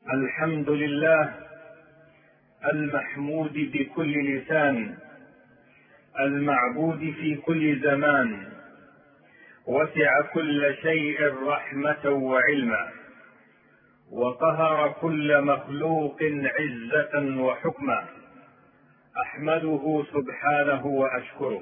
الحمد لله المحمود بكل لسان، المعبود في كل زمان، وسع كل شيء رحمة وعلما، وقهر كل مخلوق عزة وحكما. أحمده سبحانه وأشكره،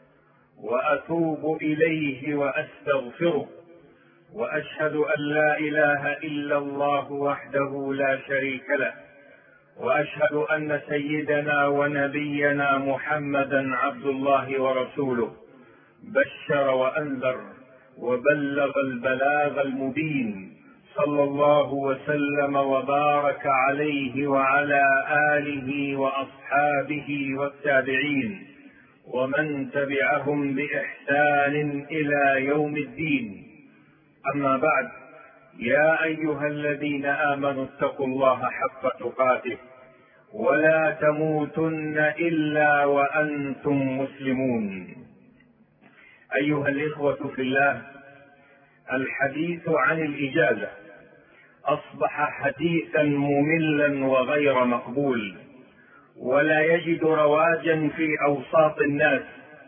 وأتوب إليه وأستغفره، وأشهد أن لا إله إلا الله وحده لا شريك له، وأشهد أن سيدنا ونبينا محمدا عبد الله ورسوله، بشر وأنذر وبلغ البلاغ المبين، صلى الله وسلم وبارك عليه وعلى آله وأصحابه والتابعين ومن تبعهم بإحسان إلى يوم الدين. أما بعد، يا أيها الذين آمنوا اتقوا الله حق تقاته ولا تموتن إلا وأنتم مسلمون. أيها الإخوة في الله، الحديث عن الإجازة أصبح حديثا مملا وغير مقبول، ولا يجد رواجا في أوساط الناس،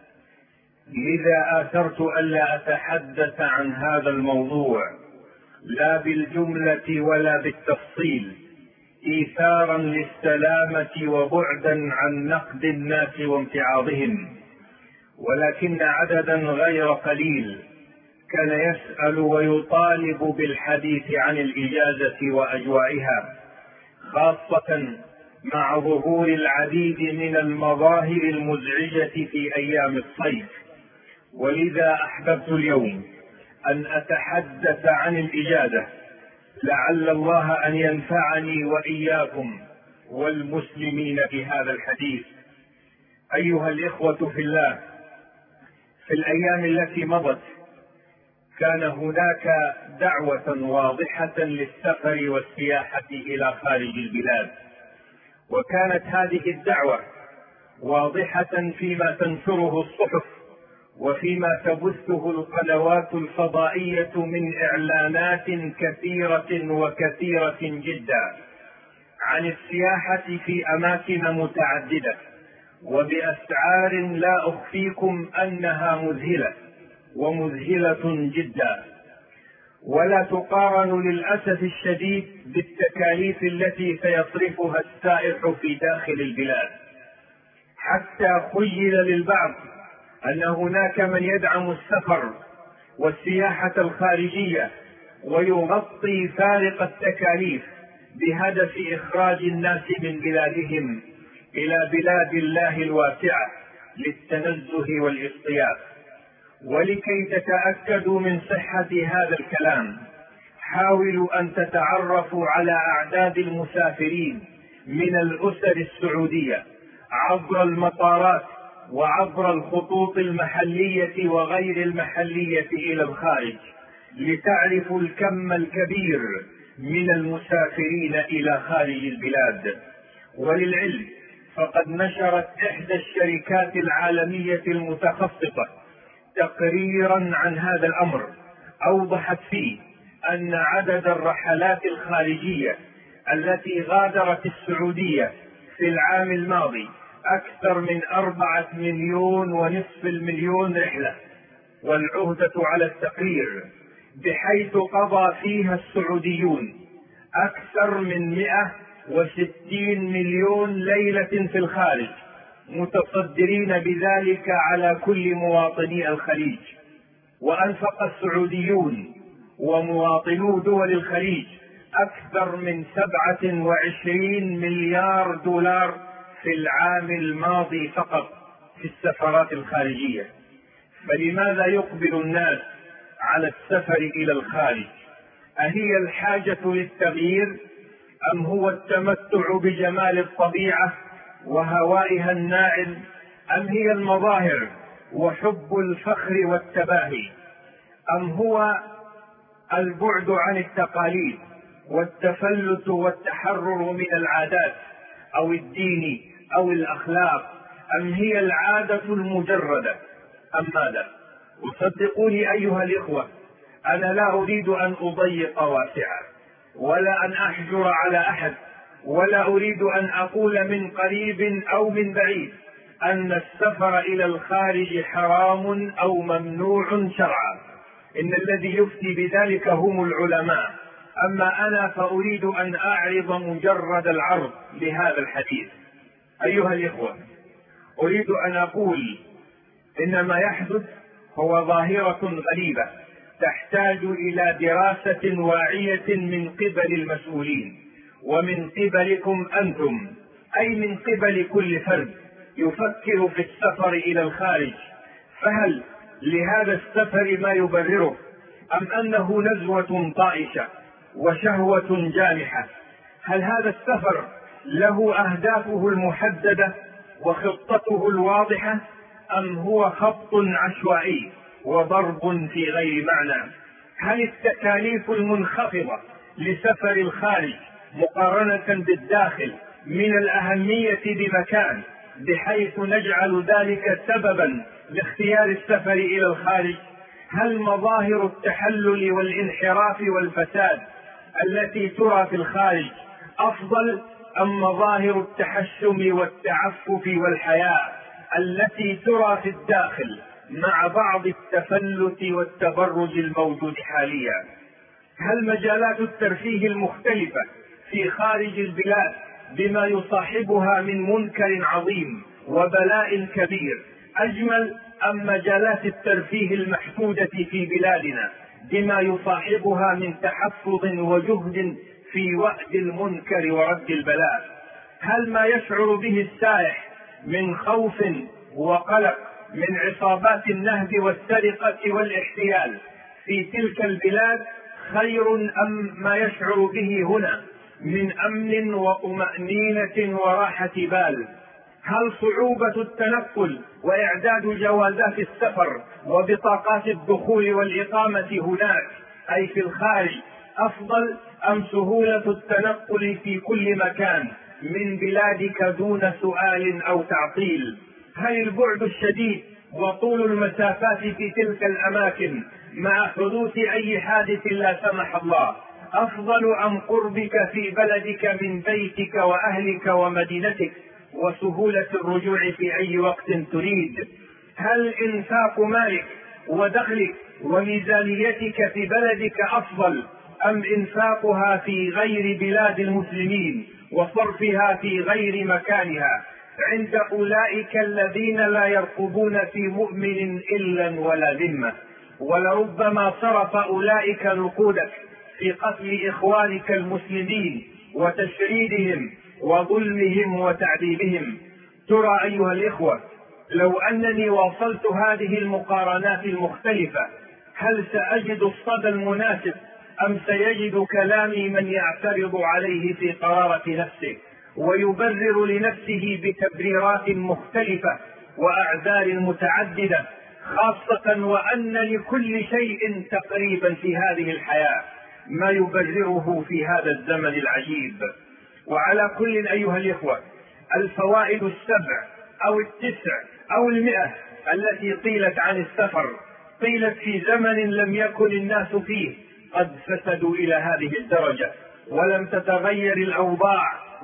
لذا آثرت ألا أتحدث عن هذا الموضوع لا بالجملة ولا بالتفصيل، إيثارا للسلامة وبعدا عن نقد الناس وامتعاضهم، ولكن عددا غير قليل كان يسأل ويطالب بالحديث عن الإجازة وأجوائها، خاصة مع ظهور العديد من المظاهر المزعجة في أيام الصيف. ولذا أحببت اليوم أن أتحدث عن الإجازة، لعل الله أن ينفعني وإياكم والمسلمين بهذا الحديث. أيها الإخوة في الله، في الأيام التي مضت كان هناك دعوة واضحة للسفر والسياحة إلى خارج البلاد، وكانت هذه الدعوة واضحة فيما تنشره الصحف وفيما تبثه القنوات الفضائية من إعلانات كثيرة وكثيرة جدا عن السياحة في أماكن متعددة، وبأسعار لا أخفيكم أنها مذهلة ومذهلة جدا، ولا تقارن للأسف الشديد بالتكاليف التي سيصرفها السائح في داخل البلاد، حتى خيل للبعض أن هناك من يدعم السفر والسياحة الخارجية ويغطي فارق التكاليف بهدف إخراج الناس من بلادهم إلى بلاد الله الواسعة للتنزه والاصطياف. ولكي تتأكدوا من صحة هذا الكلام، حاولوا أن تتعرفوا على أعداد المسافرين من الأسر السعودية عبر المطارات وعبر الخطوط المحلية وغير المحلية إلى الخارج، لتعرفوا الكم الكبير من المسافرين إلى خارج البلاد. وللعلم فقد نشرت إحدى الشركات العالمية المتخصصة تقريرا عن هذا الأمر، أوضحت فيه أن عدد الرحلات الخارجية التي غادرت السعودية في العام الماضي أكثر من 4.5 مليون رحلة، والعهدة على التقرير بحيث قضى فيها السعوديون أكثر من 160 مليون ليلة في الخارج، متصدرين بذلك على كل مواطني الخليج. وأنفق السعوديون ومواطنو دول الخليج أكثر من 27 مليار دولار في العام الماضي فقط في السفرات الخارجية. فلماذا يقبل الناس على السفر إلى الخارج؟ أهي الحاجة للتغيير، أم هو التمتع بجمال الطبيعة وهوائها الناعم، أم هي المظاهر وحب الفخر والتباهي، أم هو البعد عن التقاليد والتفلت والتحرر من العادات أو الدين أو الأخلاق، أم هي العادة المجردة، أم ماذا؟ وصدقوني أيها الإخوة، أنا لا أريد أن أضيق واسعا، ولا أن أحجر على أحد، ولا أريد أن أقول من قريب أو من بعيد أن السفر إلى الخارج حرام أو ممنوع شرعا، إن الذي يفتي بذلك هم العلماء. أما أنا فأريد أن أعرض مجرد العرض لهذا الحديث. أيها الإخوة، أريد أن أقول إن ما يحدث هو ظاهرة غريبة تحتاج إلى دراسة واعية من قبل المسؤولين، ومن قبلكم أنتم، أي من قبل كل فرد يفكر في السفر إلى الخارج. فهل لهذا السفر ما يبرره، أم أنه نزوة طائشة وشهوة جامحة؟ هل هذا السفر له أهدافه المحددة وخطته الواضحة، أم هو خط عشوائي وضرب في غير معنى؟ هل التكاليف المنخفضة لسفر الخارج مقارنة بالداخل من الأهمية بمكان بحيث نجعل ذلك سببا لاختيار السفر إلى الخارج؟ هل مظاهر التحلل والانحراف والفساد التي ترى في الخارج أفضل، أم مظاهر التحشم والتعفف والحياء التي ترى في الداخل مع بعض التفلت والتبرج الموجود حاليا؟ هل مجالات الترفيه المختلفة في خارج البلاد بما يصاحبها من منكر عظيم وبلاء كبير أجمل، أم مجالات الترفيه المحدودة في بلادنا بما يصاحبها من تحفظ وجهد في وأد المنكر ورد البلاء؟ هل ما يشعر به السائح من خوف وقلق من عصابات النهب والسرقة والاحتيال في تلك البلاد خير، أم ما يشعر به هنا من أمن وطمأنينة وراحة بال؟ هل صعوبة التنقل وإعداد جوازات السفر وبطاقات الدخول والإقامة هناك أي في الخارج أفضل، أم سهولة التنقل في كل مكان من بلادك دون سؤال أو تعطيل؟ هل البعد الشديد وطول المسافات في تلك الأماكن مع حدوث أي حادث لا سمح الله أفضل، أم قربك في بلدك من بيتك وأهلك ومدينتك وسهولة الرجوع في أي وقت تريد؟ هل إنفاق مالك ودخلك وميزانيتك في بلدك أفضل، أم إنفاقها في غير بلاد المسلمين وصرفها في غير مكانها عند أولئك الذين لا يرقبون في مؤمن إلا ولا ذمة؟ ولربما صرف أولئك نقودك في قتل إخوانك المسلمين وتشريدهم وظلمهم وتعذيبهم. ترى أيها الإخوة، لو أنني واصلت هذه المقارنات المختلفة هل سأجد الصدى المناسب، أم سيجد كلامي من يعترض عليه في قرارة نفسه ويبرر لنفسه بتبريرات مختلفة وأعذار متعددة، خاصة وأن لكل شيء تقريبا في هذه الحياة ما يبرره في هذا الزمن العجيب؟ وعلى كل أيها الإخوة، الفوائد 7 أو 9 أو 100 التي قيلت عن السفر قيلت في زمن لم يكن الناس فيه قد فسدوا إلى هذه الدرجة، ولم تتغير الأوضاع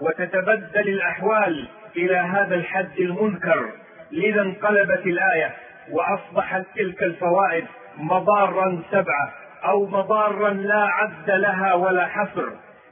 وتتبدل الأحوال إلى هذا الحد المنكر. لذا انقلبت الآية وأصبحت تلك الفوائد مضارا 7 أو مضارا لا عد لها ولا حصر.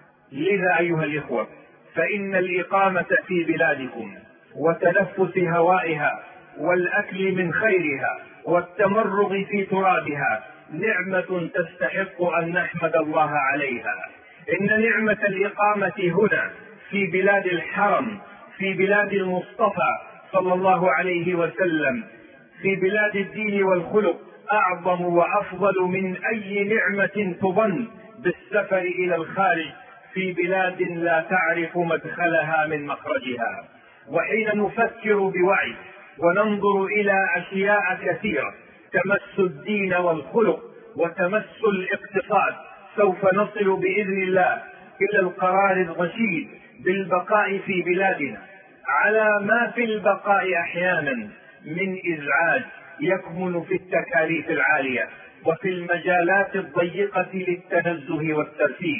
لذا أيها الإخوة، فإن الإقامة في بلادكم وتنفس هوائها والأكل من خيرها والتمرغ في ترابها نعمة تستحق أن نحمد الله عليها. إن نعمة الإقامة هنا في بلاد الحرم، في بلاد المصطفى صلى الله عليه وسلم، في بلاد الدين والخلق أعظم وأفضل من أي نعمة تظن بالسفر إلى الخارج في بلاد لا تعرف مدخلها من مخرجها. وحين نفكر بوعي وننظر إلى أشياء كثيرة تمس الدين والخلق وتمس الاقتصاد سوف نصل بإذن الله إلى القرار الرشيد بالبقاء في بلادنا على ما في البقاء أحيانا من إزعاج يكمن في التكاليف العالية وفي المجالات الضيقة للتنزه والترفيه.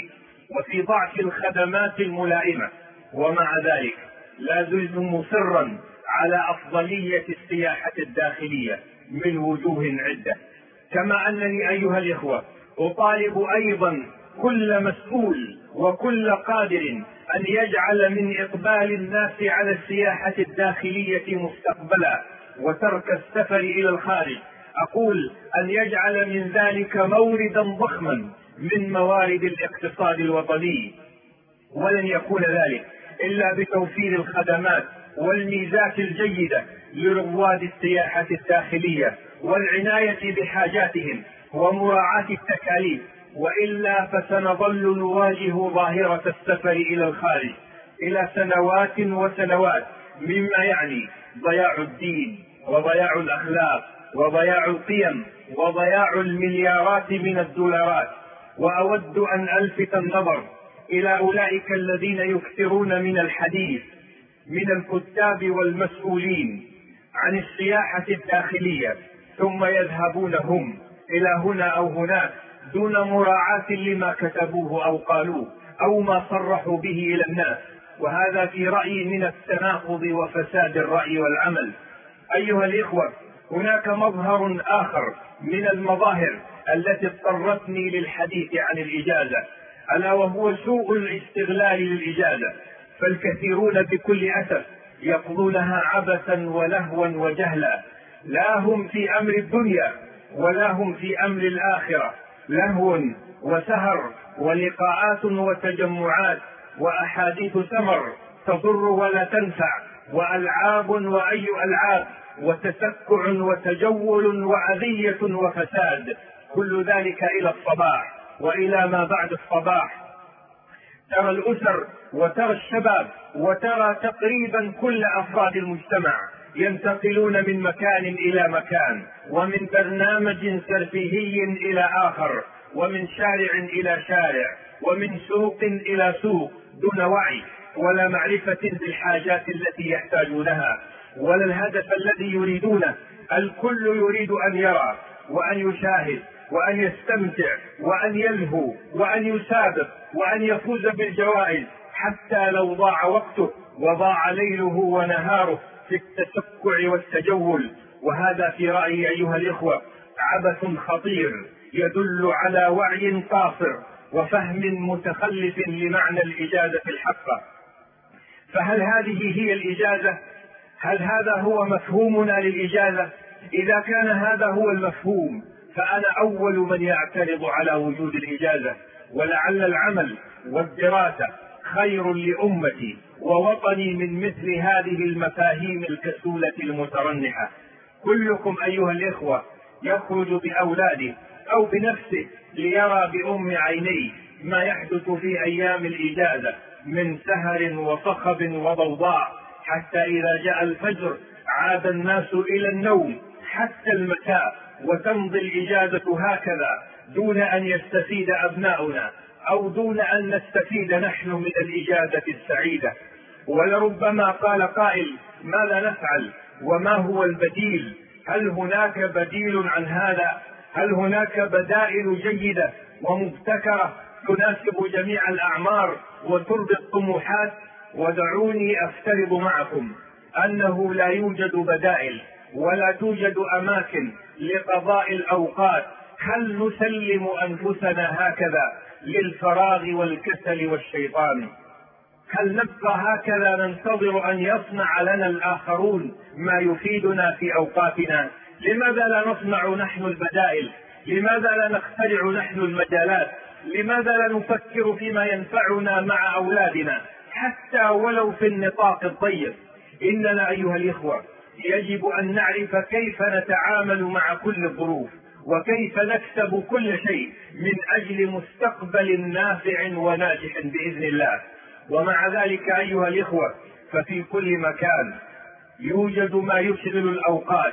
وفي ضعف الخدمات الملائمة. ومع ذلك لا زلت مصرا على أفضلية السياحة الداخلية من وجوه عدة. كما أنني أيها الإخوة أطالب أيضا كل مسؤول وكل قادر أن يجعل من إقبال الناس على السياحة الداخلية مستقبلا وترك السفر إلى الخارج، أقول أن يجعل من ذلك موردا ضخما من موارد الاقتصاد الوطني. ولن يكون ذلك إلا بتوفير الخدمات والميزات الجيدة لرواد السياحة الداخلية والعناية بحاجاتهم ومراعاة التكاليف، وإلا فسنظل نواجه ظاهرة السفر إلى الخارج إلى سنوات وسنوات، مما يعني ضياع الدين وضياع الأخلاق وضياع القيم وضياع المليارات من الدولارات. وأود أن ألفت النظر إلى أولئك الذين يكثرون من الحديث من الكتاب والمسؤولين عن السياحة الداخلية، ثم يذهبون هم إلى هنا أو هناك دون مراعاة لما كتبوه أو قالوه أو ما صرحوا به إلى الناس، وهذا في رأيي من التناقض وفساد الرأي والعمل. أيها الإخوة، هناك مظهر آخر من المظاهر التي اضطرتني للحديث عن الإجازة، ألا وهو سوء الاستغلال للإجازة. فالكثيرون بكل أسف يقضونها عبثا ولهوا وجهلا، لا هم في أمر الدنيا ولا هم في أمر الآخرة، لهو وسهر ولقاءات وتجمعات وأحاديث سمر تضر ولا تنفع، وألعاب وأي ألعاب، وتسكع وتجول وأذية وفساد، كل ذلك إلى الصباح وإلى ما بعد الصباح. ترى الأسر وترى الشباب وترى تقريبا كل أفراد المجتمع ينتقلون من مكان إلى مكان، ومن برنامج ترفيهي إلى آخر، ومن شارع إلى شارع، ومن سوق إلى سوق، دون وعي ولا معرفة بالحاجات التي يحتاجونها ولا الهدف الذي يريدونه. الكل يريد أن يرى وأن يشاهد وأن يستمتع وأن يلهو وأن يسابق وأن يفوز بالجوائز، حتى لو ضاع وقته وضاع ليله ونهاره في التسكع والتجول. وهذا في رأيي أيها الإخوة عبث خطير يدل على وعي قاصر وفهم متخلف لمعنى الإجازة الحقة. فهل هذه هي الإجازة؟ هل هذا هو مفهومنا للإجازة؟ إذا كان هذا هو المفهوم فأنا أول من يعترض على وجود الإجازة، ولعل العمل والدراسة خير لأمتي ووطني من مثل هذه المفاهيم الكسولة المترنحة. كلكم أيها الإخوة يخرج بأولاده أو بنفسه ليرى بأم عينيه ما يحدث في أيام الإجازة من سهر وصخب وضوضاء، حتى إذا جاء الفجر عاد الناس إلى النوم حتى المساء، وتمضي الإجازة هكذا دون أن يستفيد أبناؤنا أو دون أن نستفيد نحن من الإجازة السعيدة. ولربما قال قائل: ماذا نفعل وما هو البديل؟ هل هناك بديل عن هذا؟ هل هناك بدائل جيدة ومبتكرة تناسب جميع الأعمار وترضي الطموحات؟ ودعوني أفترض معكم أنه لا يوجد بدائل ولا توجد أماكن لقضاء الأوقات. هل نسلم أنفسنا هكذا للفراغ والكسل والشيطان؟ هل نبقى هكذا ننتظر أن يصنع لنا الآخرون ما يفيدنا في أوقاتنا؟ لماذا لا نصنع نحن البدائل؟ لماذا لا نخترع نحن المجالات؟ لماذا لا نفكر فيما ينفعنا مع أولادنا حتى ولو في النطاق الضيق؟ إننا أيها الإخوة يجب أن نعرف كيف نتعامل مع كل الظروف، وكيف نكسب كل شيء من أجل مستقبل نافع وناجح بإذن الله. ومع ذلك أيها الإخوة ففي كل مكان يوجد ما يشغل الأوقات،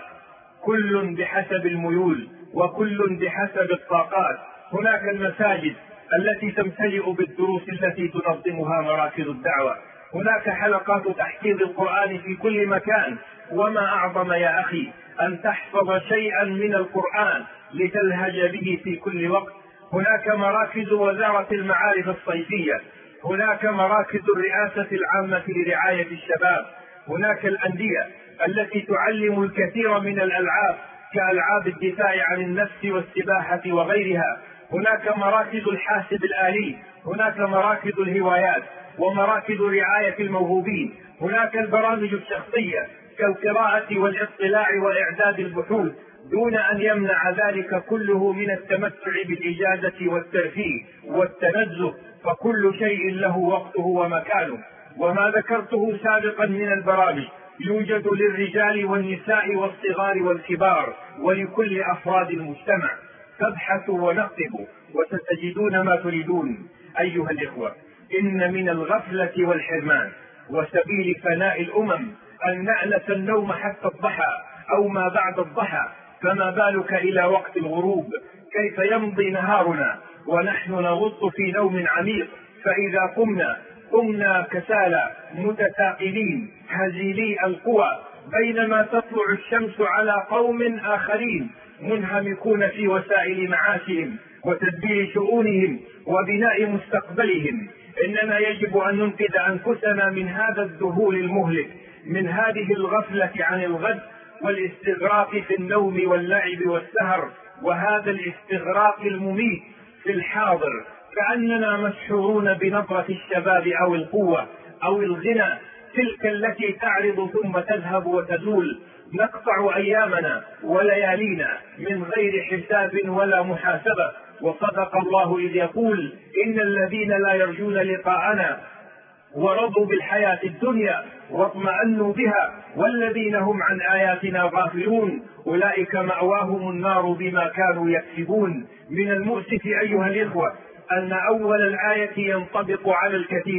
كل بحسب الميول وكل بحسب الطاقات. هناك المساجد التي تمتلئ بالدروس التي تنظمها مراكز الدعوة، هناك حلقات تحفيظ القرآن في كل مكان. وما أعظم يا أخي أن تحفظ شيئا من القرآن لتلهج به في كل وقت. هناك مراكز وزارة المعارف الصيفية، هناك مراكز الرئاسة العامة لرعاية الشباب، هناك الأندية التي تعلم الكثير من الألعاب كألعاب الدفاع عن النفس والسباحة وغيرها، هناك مراكز الحاسب الآلي، هناك مراكز الهوايات ومراكز رعاية الموهوبين، هناك البرامج الشخصية كالقراءة والاطلاع وإعداد البحوث، دون أن يمنع ذلك كله من التمتع بالإجازة والترفيه والتنزه، فكل شيء له وقته ومكانه. وما ذكرته سابقا من البرامج يوجد للرجال والنساء والصغار والكبار ولكل أفراد المجتمع، فابحثوا ونقبوا وستجدون ما تريدون. أيها الإخوة، إن من الغفلة والحرمان وسبيل فناء الأمم أن نأنس النوم حتى الضحى أو ما بعد الضحى، فما بالك إلى وقت الغروب؟ كيف يمضي نهارنا ونحن نغط في نوم عميق، فإذا قمنا كسالى متثاقلين هزيلي القوى، بينما تطلع الشمس على قوم آخرين منهمكون في وسائل معاشهم وتدبير شؤونهم وبناء مستقبلهم. إننا يجب أن ننقذ أنفسنا من هذا الذهول المهلك، من هذه الغفلة عن الغد والاستغراق في النوم واللعب والسهر، وهذا الاستغراق المميت في الحاضر، كأننا مسحورون بنظرة الشباب أو القوة أو الغنى، تلك التي تعرض ثم تذهب وتزول. نقطع أيامنا وليالينا من غير حساب ولا محاسبة. وصدق الله إذ يقول: إن الذين لا يرجون لقاءنا ورضوا بالحياة الدنيا واطمأنوا بها والذين هم عن آياتنا غافلون أولئك مأواهم النار بما كانوا يكسبون. من المؤسف أيها الإخوة أن أول الآية ينطبق على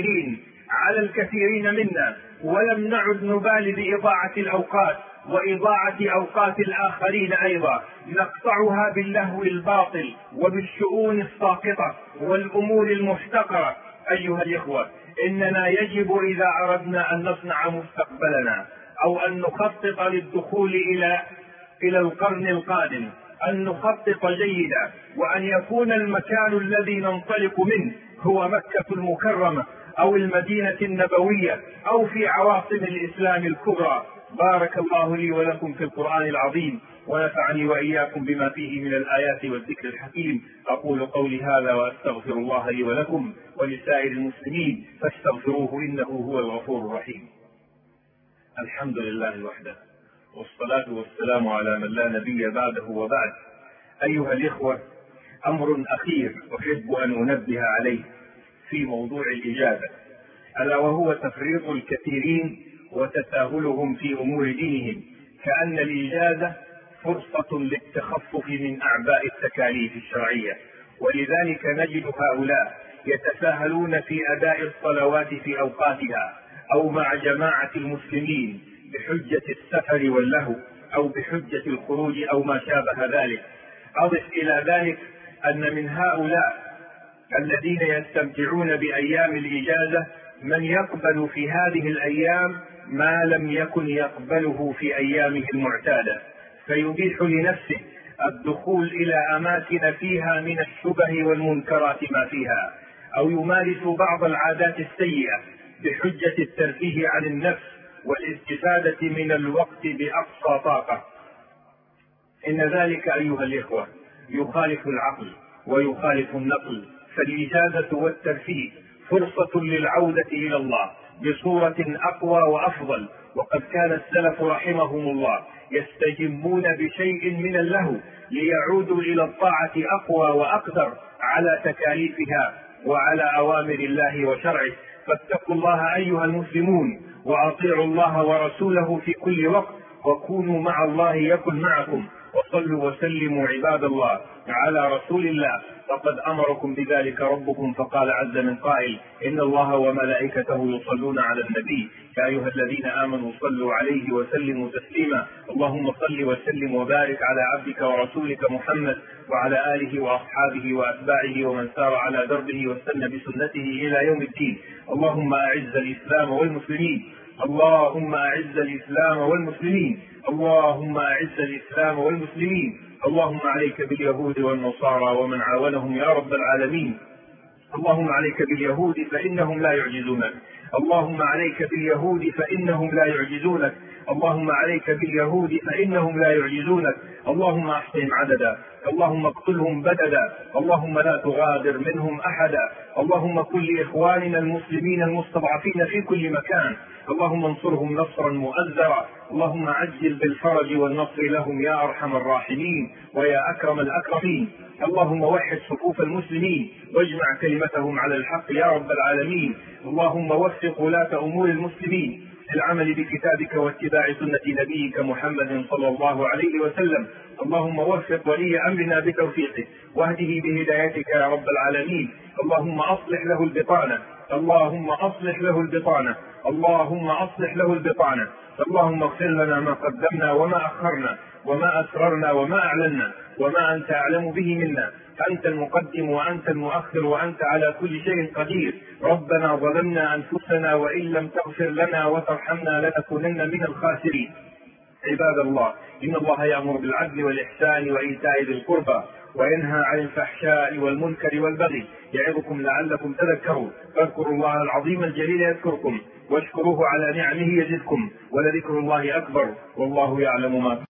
الكثيرين منا، ولم نعد نبالي بإضاعة الأوقات وإضاعة أوقات الآخرين أيضا، نقطعها باللهو الباطل وبالشؤون الساقطة والأمور المحتقرة. أيها الإخوة، إننا يجب إذا أردنا أن نصنع مستقبلنا أو أن نخطط للدخول إلى القرن القادم أن نخطط جيدا، وأن يكون المكان الذي ننطلق منه هو مكة المكرمة أو المدينة النبوية أو في عواصم الإسلام الكبرى. بارك الله لي ولكم في القرآن العظيم، ونفعني وإياكم بما فيه من الآيات والذكر الحكيم. أقول قولي هذا وأستغفر الله لي ولكم ولسائر المسلمين فاستغفروه إنه هو الغفور الرحيم. الحمد لله وحده، والصلاة والسلام على من لا نبي بعده وبعد. أيها الإخوة، أمر أخير أحب أن أنبه عليه في موضوع الإجازة، ألا وهو تفريط الكثيرين وتساهلهم في أمور دينهم، كأن الإجازة فرصة للتخفف من أعباء التكاليف الشرعية، ولذلك نجد هؤلاء يتساهلون في أداء الصلوات في أوقاتها أو مع جماعة المسلمين بحجة السفر واللهو أو بحجة الخروج أو ما شابه ذلك. أضف إلى ذلك أن من هؤلاء الذين يستمتعون بأيام الإجازة من يقبل في هذه الأيام ما لم يكن يقبله في أيامه المعتادة، فيبيح لنفسه الدخول إلى أماكن فيها من الشبه والمنكرات ما فيها، أو يمارس بعض العادات السيئة بحجة الترفيه عن النفس والاستفادة من الوقت بأقصى طاقة. إن ذلك أيها الإخوة يخالف العقل ويخالف النقل، فالإجازة والترفيه فرصة للعودة إلى الله بصورة أقوى وأفضل. وقد كان السلف رحمهم الله يستجمون بشيء من اللهو ليعودوا إلى الطاعة أقوى وأقدر على تكاليفها وعلى أوامر الله وشرعه. فاتقوا الله أيها المسلمون وأطيعوا الله ورسوله في كل وقت، وكونوا مع الله يكن معكم، وصلوا وسلموا عباد الله على رسول الله، فقد أمركم بذلك ربكم فقال عز من قائل: إن الله وملائكته يصلون على النبي يا أيها الذين آمنوا صلوا عليه وسلموا تسليما. اللهم صل وسلم وبارك على عبدك ورسولك محمد وعلى آله وأصحابه وأتباعه ومن سار على دربه واستنى بسنته إلى يوم الدين. اللهم أعز الإسلام والمسلمين، اللهم أعز الإسلام والمسلمين، اللهم أعز الإسلام والمسلمين، اللهم عليك باليهود والنصارى ومن عاونهم يا رب العالمين. اللهم عليك باليهود فإنهم لا يعجزونك. اللهم عليك باليهود فإنهم لا يعجزونك. اللهم عليك باليهود فإنهم لا يعجزونك. اللهم احصهم عددا. اللهم اقتلهم بددا. اللهم لا تغادر منهم أحدا. اللهم كن لإخواننا المسلمين المستضعفين في كل مكان. اللهم انصرهم نصرا مؤزرا. اللهم عجل بالفرج والنصر لهم يا أرحم الراحمين ويا أكرم الأكرمين. اللهم وحد صفوف المسلمين واجمع كلمتهم على الحق يا رب العالمين. اللهم وفق ولاة أمور المسلمين للعمل بكتابك واتباع سنة نبيك محمد صلى الله عليه وسلم. اللهم وفق ولي أمرنا بتوفيقه واهده بهدايتك يا رب العالمين. اللهم أصلح له البطانة. اللهم أصلح له البطانة. اللهم أصلح له البطانة. اللهم اغفر لنا ما قدمنا وما أخرنا وما أسررنا وما أعلنا وما أنت أعلم به منا. أنت المقدم وأنت المؤخر وأنت على كل شيء قدير. ربنا ظلمنا أنفسنا وإن لم تغفر لنا وترحمنا لنكونن من الخاسرين. عباد الله، إن الله يأمر بالعدل والإحسان وإيتاء ذي القربى وينهى عن الفحشاء والمنكر والبغي يعظكم لعلكم تذكرون. فاذكروا الله العظيم الجليل يذكركم واشكروه على نعمه يزدكم ولذكر الله أكبر والله يعلم ما